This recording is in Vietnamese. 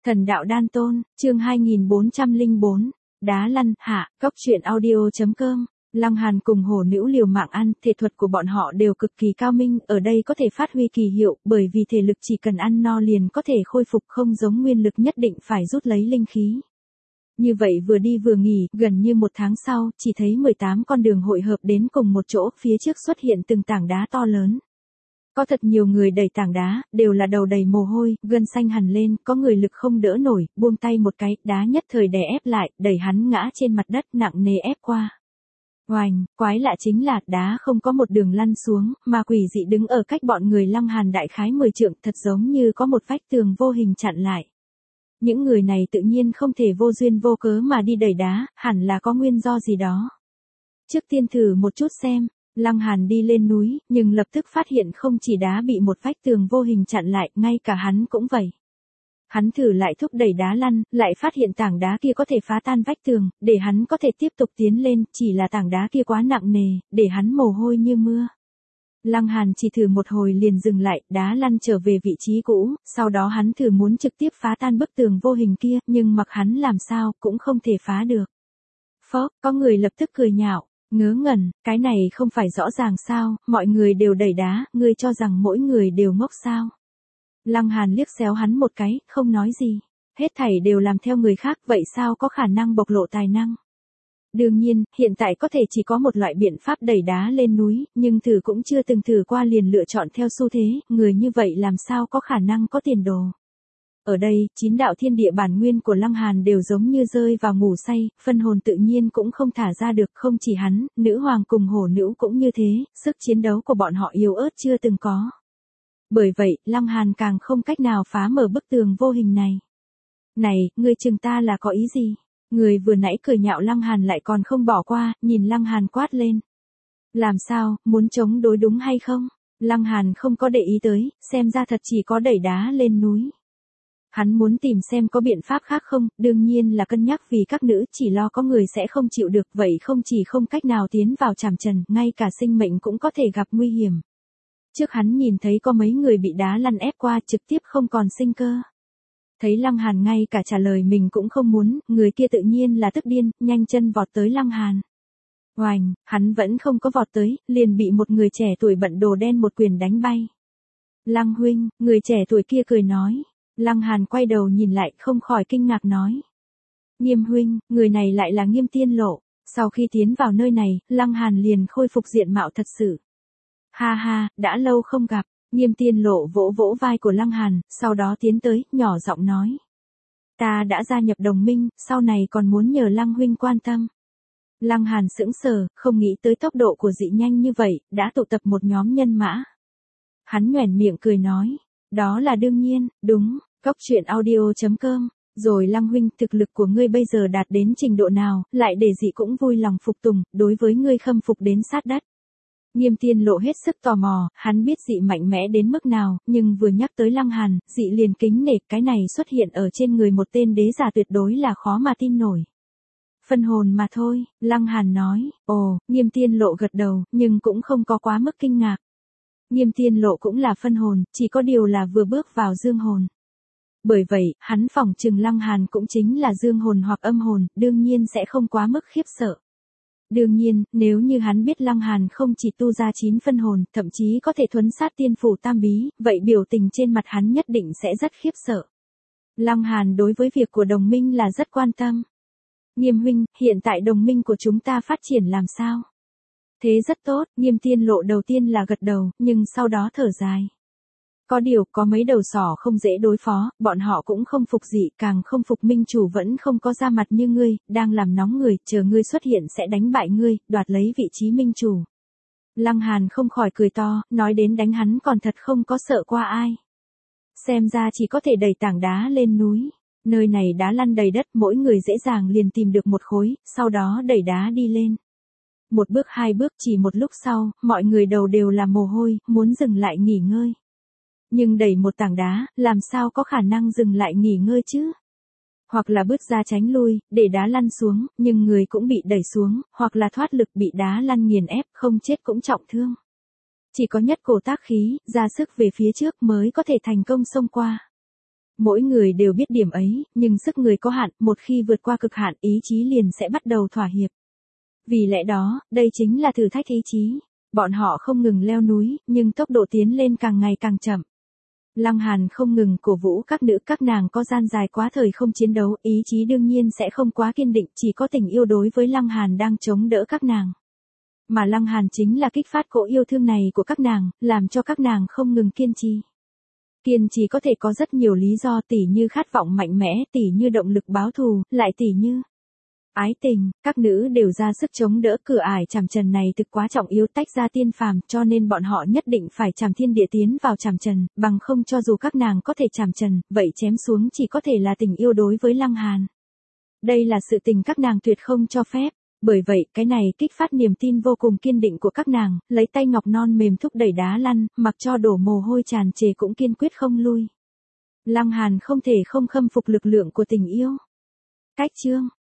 Thần đạo đan tôn, chương 2404, đá lăn, hạ, cóc truyện audio.com. Lăng Hàn cùng hổ nữ liều mạng ăn, thể thuật của bọn họ đều cực kỳ cao minh, ở đây có thể phát huy kỳ hiệu, bởi vì thể lực chỉ cần ăn no liền có thể khôi phục, không giống nguyên lực nhất định phải rút lấy linh khí. Như vậy vừa đi vừa nghỉ, gần như một tháng sau, chỉ thấy 18 con đường hội hợp đến cùng một chỗ, phía trước xuất hiện từng tảng đá to lớn. Có thật nhiều người đẩy tảng đá, đều là đầu đầy mồ hôi, gân xanh hẳn lên, có người lực không đỡ nổi, buông tay một cái, đá nhất thời đè ép lại, đẩy hắn ngã trên mặt đất, nặng nề ép qua. Oành, quái lạ chính là, đá không có một đường lăn xuống, mà quỷ dị đứng ở cách bọn người Lăng Hàn đại khái 10 trượng, thật giống như có một vách tường vô hình chặn lại. Những người này tự nhiên không thể vô duyên vô cớ mà đi đẩy đá, hẳn là có nguyên do gì đó. Trước tiên thử một chút xem. Lăng Hàn đi lên núi, nhưng lập tức phát hiện không chỉ đá bị một vách tường vô hình chặn lại, ngay cả hắn cũng vậy. Hắn thử lại thúc đẩy đá lăn, lại phát hiện tảng đá kia có thể phá tan vách tường, để hắn có thể tiếp tục tiến lên, chỉ là tảng đá kia quá nặng nề, để hắn mồ hôi như mưa. Lăng Hàn chỉ thử một hồi liền dừng lại, đá lăn trở về vị trí cũ, sau đó hắn thử muốn trực tiếp phá tan bức tường vô hình kia, nhưng mặc hắn làm sao, cũng không thể phá được. Phó, có người lập tức cười nhạo. Ngớ ngẩn, cái này không phải rõ ràng sao, mọi người đều đẩy đá, ngươi cho rằng mỗi người đều ngốc sao. Lăng Hàn liếc xéo hắn một cái, không nói gì. Hết thảy đều làm theo người khác, vậy sao có khả năng bộc lộ tài năng. Đương nhiên, hiện tại có thể chỉ có một loại biện pháp đẩy đá lên núi, nhưng thử cũng chưa từng thử qua liền lựa chọn theo xu thế, người như vậy làm sao có khả năng có tiền đồ. Ở đây, 9 đạo thiên địa bản nguyên của Lăng Hàn đều giống như rơi vào ngủ say, phân hồn tự nhiên cũng không thả ra được, không chỉ hắn, nữ hoàng cùng hổ nữ cũng như thế, sức chiến đấu của bọn họ yếu ớt chưa từng có. Bởi vậy, Lăng Hàn càng không cách nào phá mở bức tường vô hình này. Này, ngươi chừng ta là có ý gì? Người vừa nãy cười nhạo Lăng Hàn lại còn không bỏ qua, nhìn Lăng Hàn quát lên. Làm sao, muốn chống đối đúng hay không? Lăng Hàn không có để ý tới, xem ra thật chỉ có đẩy đá lên núi. Hắn muốn tìm xem có biện pháp khác không, đương nhiên là cân nhắc vì các nữ chỉ lo có người sẽ không chịu được, vậy không chỉ không cách nào tiến vào trảm trần, ngay cả sinh mệnh cũng có thể gặp nguy hiểm. Trước hắn nhìn thấy có mấy người bị đá lăn ép qua trực tiếp không còn sinh cơ. Thấy Lăng Hàn ngay cả trả lời mình cũng không muốn, người kia tự nhiên là tức điên, nhanh chân vọt tới Lăng Hàn. Oành, hắn vẫn không có vọt tới, liền bị một người trẻ tuổi bận đồ đen một quyền đánh bay. Lăng huynh, người trẻ tuổi kia cười nói. Lăng Hàn quay đầu nhìn lại không khỏi kinh ngạc nói. Nghiêm huynh, người này lại là Nghiêm Tiên Lộ. Sau khi tiến vào nơi này, Lăng Hàn liền khôi phục diện mạo thật sự. Ha ha, đã lâu không gặp. Nghiêm Tiên Lộ vỗ vỗ vai của Lăng Hàn, sau đó tiến tới, nhỏ giọng nói. Ta đã gia nhập đồng minh, sau này còn muốn nhờ Lăng huynh quan tâm. Lăng Hàn sững sờ, không nghĩ tới tốc độ của dị nhanh như vậy, đã tụ tập một nhóm nhân mã. Hắn nhoẻn miệng cười nói. Đó là đương nhiên, đúng, cóc truyện audio.com. Rồi Lăng huynh, thực lực của ngươi bây giờ đạt đến trình độ nào, lại để dị cũng vui lòng phục tùng, đối với ngươi khâm phục đến sát đất. Nghiêm Tiên Lộ hết sức tò mò, hắn biết dị mạnh mẽ đến mức nào, nhưng vừa nhắc tới Lăng Hàn, dị liền kính nể, cái này xuất hiện ở trên người một tên đế giả tuyệt đối là khó mà tin nổi. Phân hồn mà thôi, Lăng Hàn nói. Ồ, Nghiêm Tiên Lộ gật đầu, nhưng cũng không có quá mức kinh ngạc. Nghiêm Tiên Lộ cũng là phân hồn, chỉ có điều là vừa bước vào dương hồn. Bởi vậy, hắn phỏng chừng Lăng Hàn cũng chính là dương hồn hoặc âm hồn, đương nhiên sẽ không quá mức khiếp sợ. Đương nhiên, nếu như hắn biết Lăng Hàn không chỉ tu ra 9 phân hồn, thậm chí có thể thuấn sát tiên phủ tam bí, vậy biểu tình trên mặt hắn nhất định sẽ rất khiếp sợ. Lăng Hàn đối với việc của đồng minh là rất quan tâm. Nghiêm huynh, hiện tại đồng minh của chúng ta phát triển làm sao? Thế rất tốt, Nghiêm Tiên Lộ đầu tiên là gật đầu, nhưng sau đó thở dài. Có điều, có mấy đầu sỏ không dễ đối phó, bọn họ cũng không phục dị, càng không phục minh chủ vẫn không có ra mặt như ngươi, đang làm nóng người, chờ ngươi xuất hiện sẽ đánh bại ngươi, đoạt lấy vị trí minh chủ. Lăng Hàn không khỏi cười to, nói đến đánh hắn còn thật không có sợ qua ai. Xem ra chỉ có thể đẩy tảng đá lên núi. Nơi này đá lăn đầy đất, mỗi người dễ dàng liền tìm được một khối, sau đó đẩy đá đi lên. Một bước hai bước, chỉ một lúc sau, mọi người đầu đều là mồ hôi, muốn dừng lại nghỉ ngơi. Nhưng đẩy một tảng đá, làm sao có khả năng dừng lại nghỉ ngơi chứ? Hoặc là bước ra tránh lui, để đá lăn xuống, nhưng người cũng bị đẩy xuống, hoặc là thoát lực bị đá lăn nghiền ép, không chết cũng trọng thương. Chỉ có nhất cổ tác khí, ra sức về phía trước mới có thể thành công xông qua. Mỗi người đều biết điểm ấy, nhưng sức người có hạn, một khi vượt qua cực hạn, ý chí liền sẽ bắt đầu thỏa hiệp. Vì lẽ đó, đây chính là thử thách ý chí. Bọn họ không ngừng leo núi, nhưng tốc độ tiến lên càng ngày càng chậm. Lăng Hàn không ngừng cổ vũ các nữ, các nàng có gian dài quá thời không chiến đấu, ý chí đương nhiên sẽ không quá kiên định, chỉ có tình yêu đối với Lăng Hàn đang chống đỡ các nàng. Mà Lăng Hàn chính là kích phát cỗ yêu thương này của các nàng, làm cho các nàng không ngừng kiên trì. Kiên trì có thể có rất nhiều lý do, tỉ như khát vọng mạnh mẽ, tỉ như động lực báo thù, lại tỉ như ái tình. Các nữ đều ra sức chống đỡ cửa ải chàm trần này thực quá trọng yếu, tách ra tiên phàm, cho nên bọn họ nhất định phải chàm thiên địa tiến vào chàm trần, bằng không cho dù các nàng có thể chàm trần, vậy chém xuống chỉ có thể là tình yêu đối với Lăng Hàn. Đây là sự tình các nàng tuyệt không cho phép. Bởi vậy, cái này kích phát niềm tin vô cùng kiên định của các nàng, lấy tay ngọc non mềm thúc đẩy đá lăn, mặc cho đổ mồ hôi tràn trề cũng kiên quyết không lui. Lăng Hàn không thể không khâm phục lực lượng của tình yêu. Cách chương